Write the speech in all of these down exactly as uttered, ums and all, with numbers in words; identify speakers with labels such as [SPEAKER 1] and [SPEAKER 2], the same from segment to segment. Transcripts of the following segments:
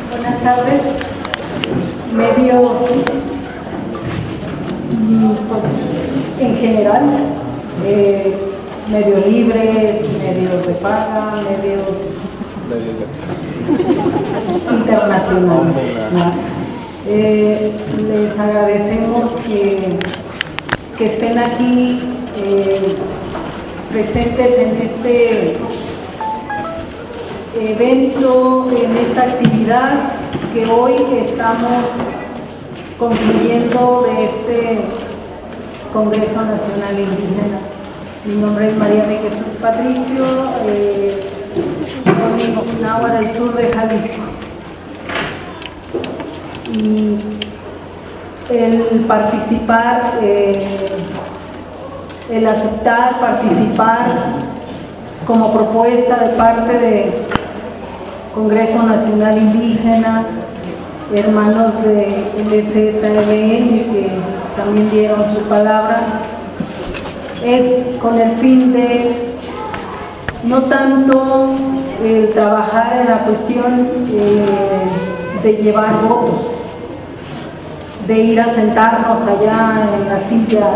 [SPEAKER 1] Buenas tardes. Medios, pues, en general, eh, medios libres, medios de paga, medios internacionales, ¿no? Eh, les agradecemos que, que estén aquí eh, presentes en este evento, en esta actividad que hoy estamos concluyendo de este Congreso Nacional Indígena. Mi nombre es María de Jesús Patricio, eh, soy náhuatl del sur de Jalisco. Y el participar, eh, el aceptar, participar como propuesta de parte de Congreso Nacional Indígena, hermanos de L Z L N que también dieron su palabra, es con el fin de no tanto eh, trabajar en la cuestión eh, de llevar votos, de ir a sentarnos allá en la silla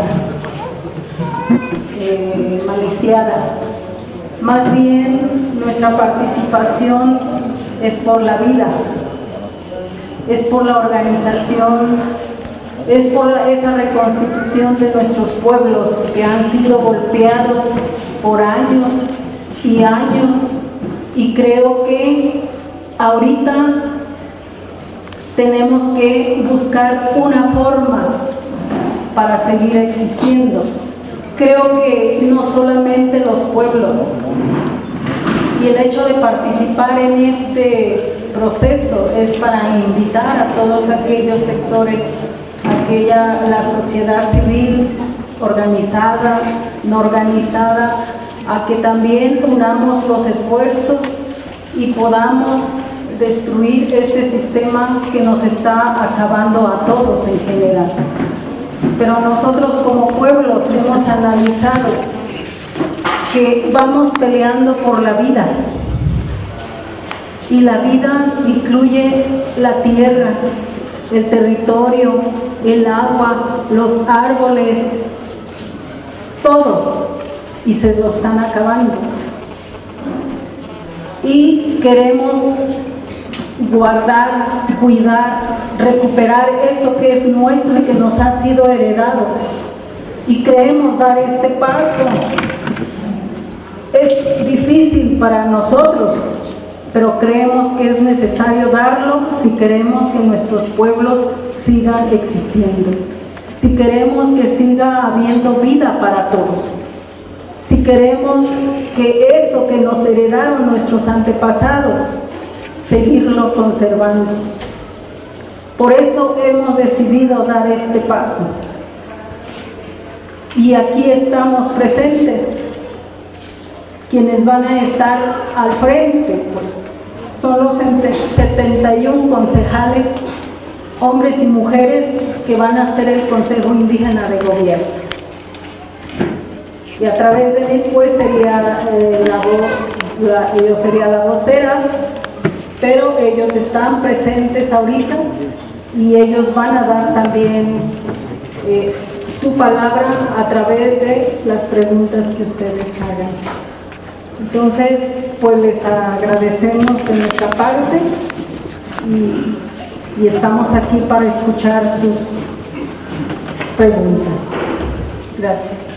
[SPEAKER 1] eh, maliciada. Más bien, nuestra participación es por la vida, es por la organización, es por la, esa reconstitución de nuestros pueblos que han sido golpeados por años y años, y creo que ahorita tenemos que buscar una forma para seguir existiendo. Creo que no solamente los pueblos, y el hecho de participar en este proceso es para invitar a todos aquellos sectores, aquella, la sociedad civil organizada, no organizada, a que también unamos los esfuerzos y podamos destruir este sistema que nos está acabando a todos en general. Pero nosotros como pueblos hemos analizado que vamos peleando por la vida, y la vida incluye la tierra, el territorio, el agua, los árboles, todo, y se lo están acabando. Y queremos guardar, cuidar, recuperar eso que es nuestro y que nos ha sido heredado, y queremos dar este paso. Es difícil para nosotros, pero creemos que es necesario darlo si queremos que nuestros pueblos sigan existiendo, si queremos que siga habiendo vida para todos, si queremos que eso que nos heredaron nuestros antepasados, seguirlo conservando. Por eso hemos decidido dar este paso. Y aquí estamos presentes. Quienes van a estar al frente, pues, son los setenta y uno concejales, hombres y mujeres, que van a ser el Consejo Indígena de Gobierno. Y a través de mí, pues, sería eh, la voz, la, yo sería la vocera, pero ellos están presentes ahorita y ellos van a dar también eh, su palabra a través de las preguntas que ustedes hagan. Entonces, pues les agradecemos de nuestra parte y, y estamos aquí para escuchar sus preguntas. Gracias.